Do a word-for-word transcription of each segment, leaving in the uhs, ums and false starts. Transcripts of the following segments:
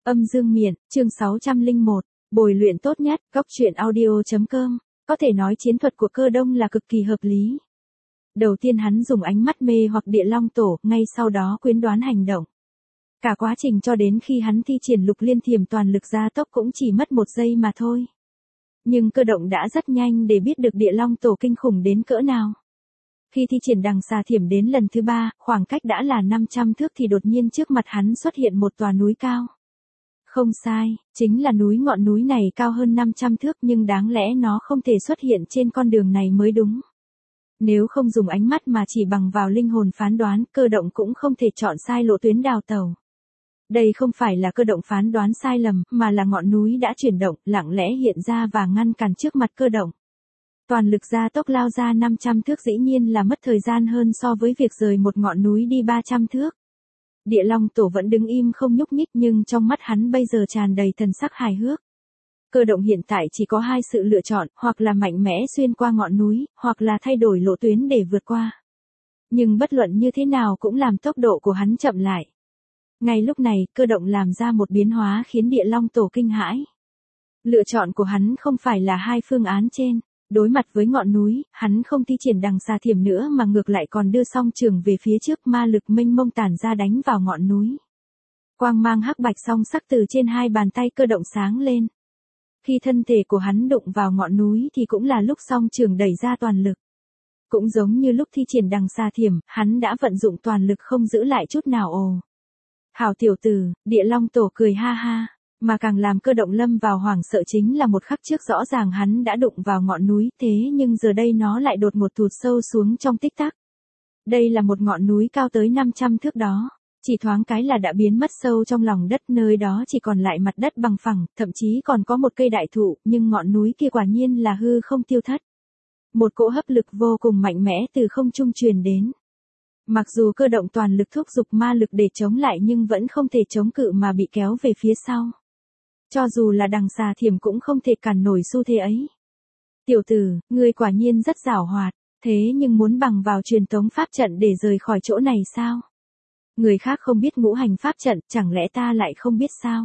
Âm dương miện, chương sáu trăm lẻ một, bồi luyện tốt nhất, góc truyện audio.com, có thể nói chiến thuật của Cơ Đông là cực kỳ hợp lý. Đầu tiên hắn dùng ánh mắt mê hoặc Địa Long Tổ, ngay sau đó quyến đoán hành động. Cả quá trình cho đến khi hắn thi triển Lục Liên Thiểm toàn lực gia tốc cũng chỉ mất một giây mà thôi. Nhưng Cơ Động đã rất nhanh để biết được Địa Long Tổ kinh khủng đến cỡ nào. Khi thi triển Đằng Xà Thiểm đến lần thứ ba, khoảng cách đã là năm trăm thước thì đột nhiên trước mặt hắn xuất hiện một tòa núi cao. Không sai, chính là núi. Ngọn núi này cao hơn năm trăm thước nhưng đáng lẽ nó không thể xuất hiện trên con đường này mới đúng. Nếu không dùng ánh mắt mà chỉ bằng vào linh hồn phán đoán, Cơ Động cũng không thể chọn sai lộ tuyến đào tẩu. Đây không phải là Cơ Động phán đoán sai lầm, mà là ngọn núi đã chuyển động, lặng lẽ hiện ra và ngăn cản trước mặt Cơ Động. Toàn lực gia tốc lao ra năm trăm thước dĩ nhiên là mất thời gian hơn so với việc rời một ngọn núi đi ba trăm thước. Địa Long Tổ vẫn đứng im không nhúc nhích nhưng trong mắt hắn bây giờ tràn đầy thần sắc hài hước. Cơ Động hiện tại chỉ có hai sự lựa chọn, hoặc là mạnh mẽ xuyên qua ngọn núi, hoặc là thay đổi lộ tuyến để vượt qua. Nhưng bất luận như thế nào cũng làm tốc độ của hắn chậm lại. Ngay lúc này, Cơ Động làm ra một biến hóa khiến Địa Long Tổ kinh hãi. Lựa chọn của hắn không phải là hai phương án trên. Đối mặt với ngọn núi, hắn không thi triển Đằng Xà Thiểm nữa mà ngược lại còn đưa song trường về phía trước, ma lực mênh mông tản ra đánh vào ngọn núi. Quang mang hắc bạch song sắc từ trên hai bàn tay Cơ Động sáng lên. Khi thân thể của hắn đụng vào ngọn núi thì cũng là lúc song trường đẩy ra toàn lực. Cũng giống như lúc thi triển Đằng Xà Thiểm, hắn đã vận dụng toàn lực không giữ lại chút nào. Ồ! Hảo tiểu tử, Địa Long Tổ cười ha ha. Mà càng làm Cơ Động lâm vào hoảng sợ chính là một khắc trước rõ ràng hắn đã đụng vào ngọn núi, thế nhưng giờ đây nó lại đột ngột thụt sâu xuống trong tích tắc. Đây là một ngọn núi cao tới năm trăm thước đó, chỉ thoáng cái là đã biến mất sâu trong lòng đất, nơi đó chỉ còn lại mặt đất bằng phẳng, thậm chí còn có một cây đại thụ, nhưng ngọn núi kia quả nhiên là hư không tiêu thất. Một cỗ hấp lực vô cùng mạnh mẽ từ không trung truyền đến. Mặc dù Cơ Động toàn lực thúc giục ma lực để chống lại nhưng vẫn không thể chống cự mà bị kéo về phía sau. Cho dù là Đằng Xà Thiểm cũng không thể cản nổi xu thế ấy. Tiểu tử, ngươi quả nhiên rất giảo hoạt, thế nhưng muốn bằng vào truyền tống pháp trận để rời khỏi chỗ này sao? Người khác không biết ngũ hành pháp trận, chẳng lẽ ta lại không biết sao?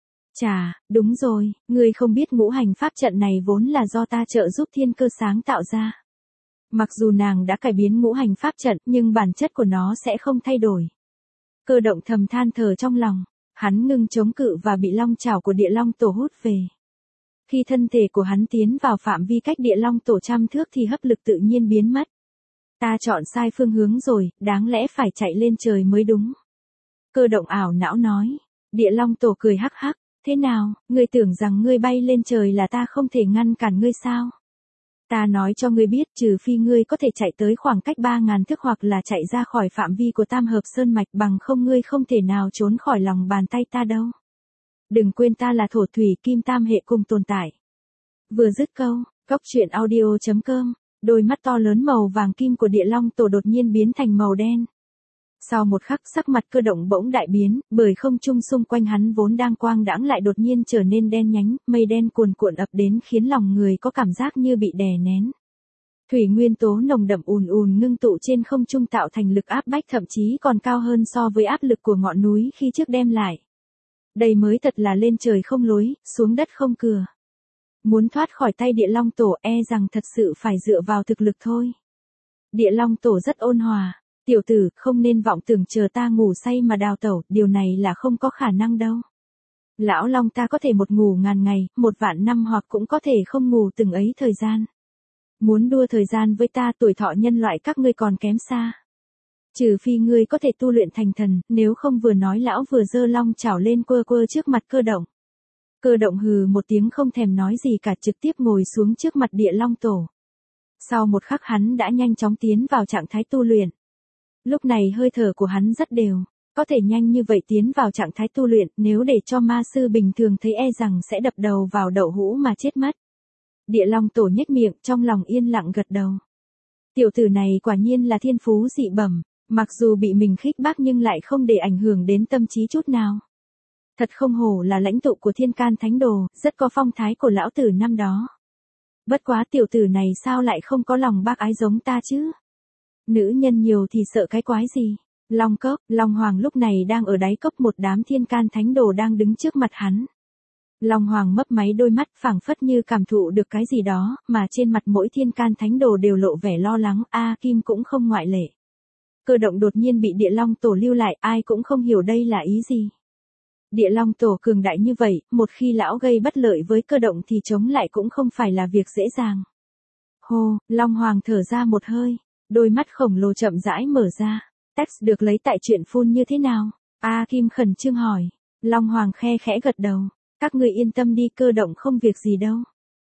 Chà, đúng rồi, ngươi không biết ngũ hành pháp trận này vốn là do ta trợ giúp Thiên Cơ sáng tạo ra. Mặc dù nàng đã cải biến ngũ hành pháp trận nhưng bản chất của nó sẽ không thay đổi. Cơ Động thầm than thở trong lòng. Hắn ngưng chống cự và bị long chảo của Địa Long Tổ hút về. Khi thân thể của hắn tiến vào phạm vi cách Địa Long Tổ trăm thước thì hấp lực tự nhiên biến mất. Ta chọn sai phương hướng rồi, đáng lẽ phải chạy lên trời mới đúng. Cơ Động ảo não nói. Địa Long Tổ cười hắc hắc, thế nào, ngươi tưởng rằng ngươi bay lên trời là ta không thể ngăn cản ngươi sao? Ta nói cho ngươi biết, trừ phi ngươi có thể chạy tới khoảng cách ba ngàn thước hoặc là chạy ra khỏi phạm vi của Tam Hợp Sơn Mạch, bằng không ngươi không thể nào trốn khỏi lòng bàn tay ta đâu. Đừng quên ta là thổ thủy kim tam hệ cùng tồn tại. Vừa dứt câu, góc truyện audio.com, đôi mắt to lớn màu vàng kim của Địa Long Tổ đột nhiên biến thành màu đen. Sau một khắc sắc mặt Cơ Động bỗng đại biến, bởi không trung xung quanh hắn vốn đang quang đãng lại đột nhiên trở nên đen nhánh, mây đen cuồn cuộn ập đến khiến lòng người có cảm giác như bị đè nén. Thủy nguyên tố nồng đậm ùn ùn ngưng tụ trên không trung tạo thành lực áp bách thậm chí còn cao hơn so với áp lực của ngọn núi khi trước đem lại. Đây mới thật là lên trời không lối, xuống đất không cửa. Muốn thoát khỏi tay Địa Long Tổ e rằng thật sự phải dựa vào thực lực thôi. Địa Long Tổ rất ôn hòa. Tiểu tử, không nên vọng tưởng chờ ta ngủ say mà đào tẩu, điều này là không có khả năng đâu. Lão Long ta có thể một ngủ ngàn ngày, một vạn năm hoặc cũng có thể không ngủ từng ấy thời gian. Muốn đua thời gian với ta, tuổi thọ nhân loại các ngươi còn kém xa. Trừ phi ngươi có thể tu luyện thành thần, nếu không vừa nói lão vừa giơ long chảo lên quơ quơ trước mặt Cơ Động. Cơ Động hừ một tiếng không thèm nói gì cả, trực tiếp ngồi xuống trước mặt Địa Long Tổ. Sau một khắc hắn đã nhanh chóng tiến vào trạng thái tu luyện. Lúc này hơi thở của hắn rất đều, có thể nhanh như vậy tiến vào trạng thái tu luyện, nếu để cho ma sư bình thường thấy e rằng sẽ đập đầu vào đậu hũ mà chết mất. Địa Long Tổ nhếch miệng, trong lòng yên lặng gật đầu. Tiểu tử này quả nhiên là thiên phú dị bẩm, mặc dù bị mình khích bác nhưng lại không để ảnh hưởng đến tâm trí chút nào. Thật không hổ là lãnh tụ của Thiên Can Thánh Đồ, rất có phong thái của lão tử năm đó. Bất quá tiểu tử này sao lại không có lòng bác ái giống ta chứ? Nữ nhân nhiều thì sợ cái quái gì? Long cốc, Long Hoàng lúc này đang ở đáy cốc, một đám thiên can thánh đồ đang đứng trước mặt hắn. Long Hoàng mấp máy đôi mắt, phảng phất như cảm thụ được cái gì đó, mà trên mặt mỗi thiên can thánh đồ đều lộ vẻ lo lắng, A Kim cũng không ngoại lệ. Cơ động đột nhiên bị Địa Long Tổ lưu lại, ai cũng không hiểu đây là ý gì. Địa Long Tổ cường đại như vậy, một khi lão gây bất lợi với cơ động thì chống lại cũng không phải là việc dễ dàng. Hô, Long Hoàng thở ra một hơi, đôi mắt khổng lồ chậm rãi mở ra. Text được lấy tại truyện phun như thế nào? A Kim khẩn trương hỏi. Long Hoàng khe khẽ gật đầu. Các ngươi yên tâm đi, cơ động không việc gì đâu.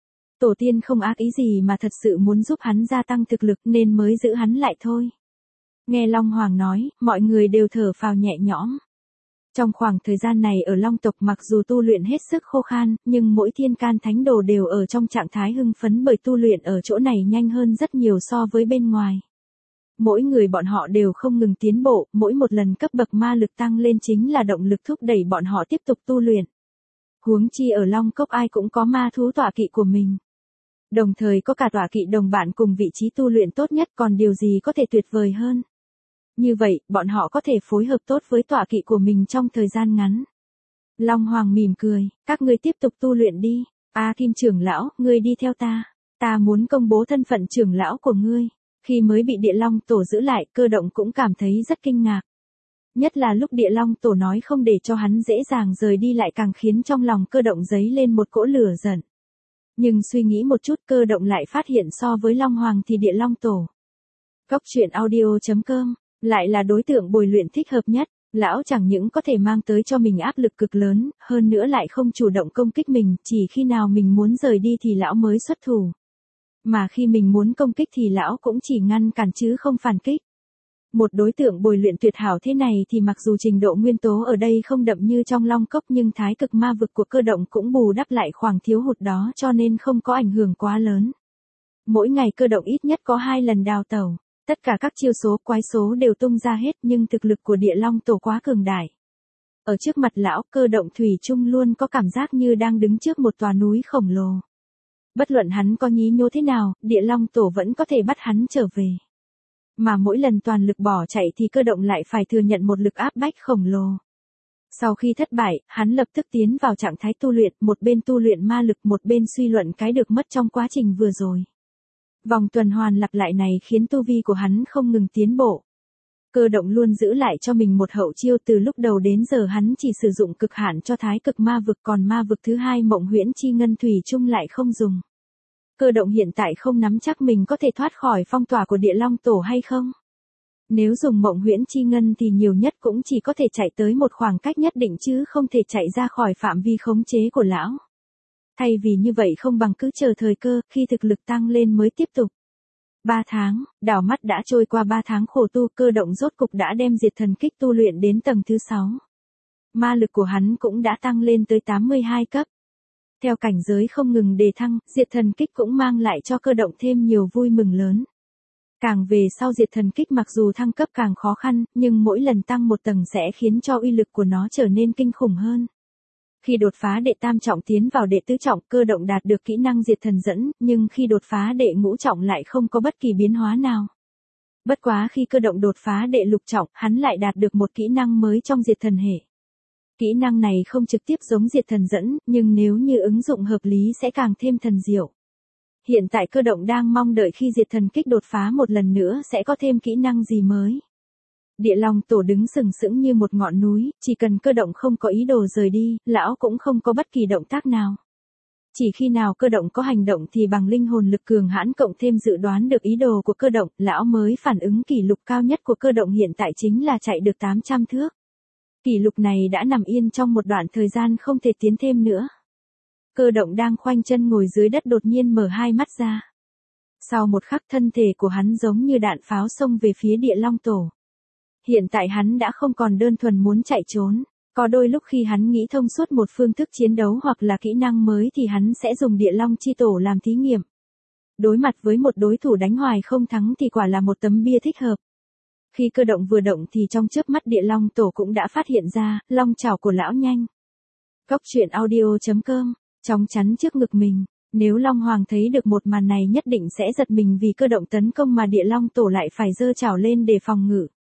Tổ tiên không ác ý gì mà thật sự muốn giúp hắn gia tăng thực lực nên mới giữ hắn lại thôi. Nghe Long Hoàng nói, mọi người đều thở phào nhẹ nhõm. Trong khoảng thời gian này ở Long tộc mặc dù tu luyện hết sức khô khan, nhưng mỗi thiên can thánh đồ đều ở trong trạng thái hưng phấn bởi tu luyện ở chỗ này nhanh hơn rất nhiều so với bên ngoài. Mỗi người bọn họ đều không ngừng tiến bộ, mỗi một lần cấp bậc ma lực tăng lên chính là động lực thúc đẩy bọn họ tiếp tục tu luyện. Huống chi ở Long Cốc ai cũng có ma thú tọa kỵ của mình. Đồng thời có cả tọa kỵ đồng bạn cùng vị trí tu luyện tốt nhất, còn điều gì có thể tuyệt vời hơn. Như vậy, bọn họ có thể phối hợp tốt với tọa kỵ của mình trong thời gian ngắn. Long Hoàng mỉm cười, các ngươi tiếp tục tu luyện đi. A Kim trưởng lão, ngươi đi theo ta. Ta muốn công bố thân phận trưởng lão của ngươi. Khi mới bị Địa Long Tổ giữ lại, cơ động cũng cảm thấy rất kinh ngạc. Nhất là lúc Địa Long Tổ nói không để cho hắn dễ dàng rời đi lại càng khiến trong lòng cơ động dấy lên một cỗ lửa giận. Nhưng suy nghĩ một chút, cơ động lại phát hiện so với Long Hoàng thì Địa Long Tổ. Cốc truyện audio chấm com lại là đối tượng bồi luyện thích hợp nhất. Lão chẳng những có thể mang tới cho mình áp lực cực lớn, hơn nữa lại không chủ động công kích mình, chỉ khi nào mình muốn rời đi thì lão mới xuất thủ. Mà khi mình muốn công kích thì lão cũng chỉ ngăn cản chứ không phản kích. Một đối tượng bồi luyện tuyệt hảo thế này thì mặc dù trình độ nguyên tố ở đây không đậm như trong Long Cốc nhưng thái cực ma vực của cơ động cũng bù đắp lại khoảng thiếu hụt đó cho nên không có ảnh hưởng quá lớn. Mỗi ngày cơ động ít nhất có hai lần đào tẩu. Tất cả các chiêu số quái số đều tung ra hết nhưng thực lực của Địa Long Tổ quá cường đại. Ở trước mặt lão, cơ động thủy chung luôn có cảm giác như đang đứng trước một tòa núi khổng lồ. Bất luận hắn có nhí nhố thế nào, Địa Long Tổ vẫn có thể bắt hắn trở về. Mà mỗi lần toàn lực bỏ chạy thì cơ động lại phải thừa nhận một lực áp bách khổng lồ. Sau khi thất bại, hắn lập tức tiến vào trạng thái tu luyện, một bên tu luyện ma lực một bên suy luận cái được mất trong quá trình vừa rồi. Vòng tuần hoàn lặp lại này khiến tu vi của hắn không ngừng tiến bộ. Cơ động luôn giữ lại cho mình một hậu chiêu, từ lúc đầu đến giờ hắn chỉ sử dụng cực hạn cho thái cực ma vực, còn ma vực thứ hai Mộng Huyễn Chi Ngân Thủy chung lại không dùng. Cơ động hiện tại không nắm chắc mình có thể thoát khỏi phong tỏa của Địa Long Tổ hay không. Nếu dùng Mộng Huyễn Chi Ngân thì nhiều nhất cũng chỉ có thể chạy tới một khoảng cách nhất định chứ không thể chạy ra khỏi phạm vi khống chế của lão. Thay vì như vậy không bằng cứ chờ thời cơ, khi thực lực tăng lên mới tiếp tục. Ba tháng, đảo mắt đã trôi qua ba tháng khổ tu, cơ động rốt cục đã đem diệt thần kích tu luyện đến tầng thứ sáu. Ma lực của hắn cũng đã tăng lên tới tám mươi hai cấp. Theo cảnh giới không ngừng đề thăng, diệt thần kích cũng mang lại cho cơ động thêm nhiều vui mừng lớn. Càng về sau diệt thần kích mặc dù thăng cấp càng khó khăn, nhưng mỗi lần tăng một tầng sẽ khiến cho uy lực của nó trở nên kinh khủng hơn. Khi đột phá đệ tam trọng tiến vào đệ tứ trọng, cơ động đạt được kỹ năng diệt thần dẫn, nhưng khi đột phá đệ ngũ trọng lại không có bất kỳ biến hóa nào. Bất quá khi cơ động đột phá đệ lục trọng, hắn lại đạt được một kỹ năng mới trong diệt thần hệ. Kỹ năng này không trực tiếp giống diệt thần dẫn, nhưng nếu như ứng dụng hợp lý sẽ càng thêm thần diệu. Hiện tại cơ động đang mong đợi khi diệt thần kích đột phá một lần nữa sẽ có thêm kỹ năng gì mới. Địa Long Tổ đứng sừng sững như một ngọn núi, chỉ cần cơ động không có ý đồ rời đi, lão cũng không có bất kỳ động tác nào. Chỉ khi nào cơ động có hành động thì bằng linh hồn lực cường hãn cộng thêm dự đoán được ý đồ của cơ động, lão mới phản ứng. Kỷ lục cao nhất của cơ động hiện tại chính là chạy được tám trăm thước. Kỷ lục này đã nằm yên trong một đoạn thời gian không thể tiến thêm nữa. Cơ động đang khoanh chân ngồi dưới đất đột nhiên mở hai mắt ra. Sau một khắc thân thể của hắn giống như đạn pháo xông về phía Địa Long Tổ. Hiện tại hắn đã không còn đơn thuần muốn chạy trốn. Có đôi lúc khi hắn nghĩ thông suốt một phương thức chiến đấu hoặc là kỹ năng mới thì hắn sẽ dùng Địa Long Chi Tổ làm thí nghiệm. Đối mặt với một đối thủ đánh hoài không thắng thì quả là một tấm bia thích hợp. Khi cơ động vừa động thì trong chớp mắt Địa Long Tổ cũng đã phát hiện ra, long chảo của lão nhanh. Cốc truyện audio chấm com, chóng chắn trước ngực mình. Nếu Long Hoàng thấy được một màn này nhất định sẽ giật mình vì cơ động tấn công mà Địa Long Tổ lại phải giơ chảo lên để phòng ngự.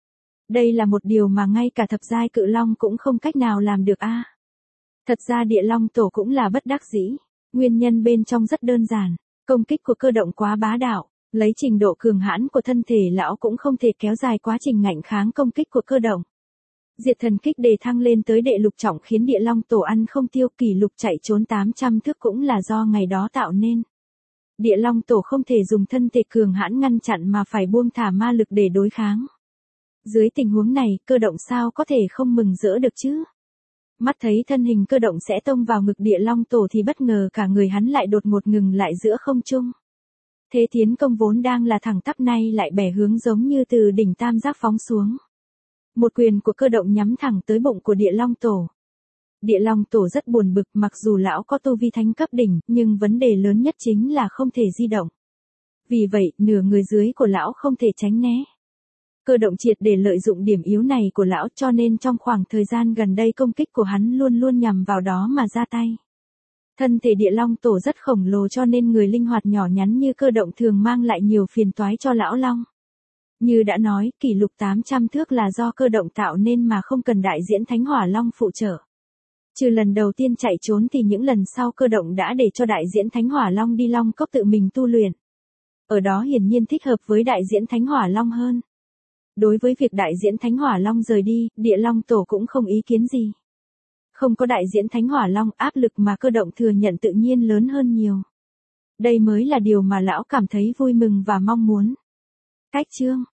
Đây là một điều mà ngay cả thập giai cự long cũng không cách nào làm được a. Thật ra địa long tổ cũng là bất đắc dĩ. Nguyên nhân bên trong rất đơn giản. Công kích của cơ động quá bá đạo. Lấy trình độ cường hãn của thân thể lão cũng không thể kéo dài quá trình ngạnh kháng công kích của cơ động. Diệt thần kích đề thăng lên tới đệ lục trọng khiến địa long tổ ăn không tiêu, kỷ lục chạy trốn tám trăm thước cũng là do ngày đó tạo nên. Địa long tổ không thể dùng thân thể cường hãn ngăn chặn mà phải buông thả ma lực để đối kháng. Dưới tình huống này, cơ động sao có thể không mừng rỡ được chứ? Mắt thấy thân hình cơ động sẽ tông vào ngực địa long tổ thì bất ngờ cả người hắn lại đột ngột ngừng lại giữa không trung. Thế tiến công vốn đang là thẳng tắp nay lại bẻ hướng giống như từ đỉnh tam giác phóng xuống. Một quyền của cơ động nhắm thẳng tới bụng của địa long tổ. Địa long tổ rất buồn bực, mặc dù lão có tu vi thánh cấp đỉnh, nhưng vấn đề lớn nhất chính là không thể di động. Vì vậy, nửa người dưới của lão không thể tránh né. Cơ động triệt để lợi dụng điểm yếu này của lão, cho nên trong khoảng thời gian gần đây công kích của hắn luôn luôn nhằm vào đó mà ra tay. Thân thể địa long tổ rất khổng lồ cho nên người linh hoạt nhỏ nhắn như cơ động thường mang lại nhiều phiền toái cho lão long. Như đã nói, kỷ lục tám trăm thước là do cơ động tạo nên mà không cần đại diễn thánh hỏa long phụ trợ. Trừ lần đầu tiên chạy trốn thì những lần sau cơ động đã để cho đại diễn thánh hỏa long đi long cốc tự mình tu luyện. Ở đó hiển nhiên thích hợp với đại diễn thánh hỏa long hơn. Đối với việc đại diễn thánh hỏa long rời đi, địa long tổ cũng không ý kiến gì. Không có đại diễn thánh hỏa long, áp lực mà cơ động thừa nhận tự nhiên lớn hơn nhiều. Đây mới là điều mà lão cảm thấy vui mừng và mong muốn. Cách chương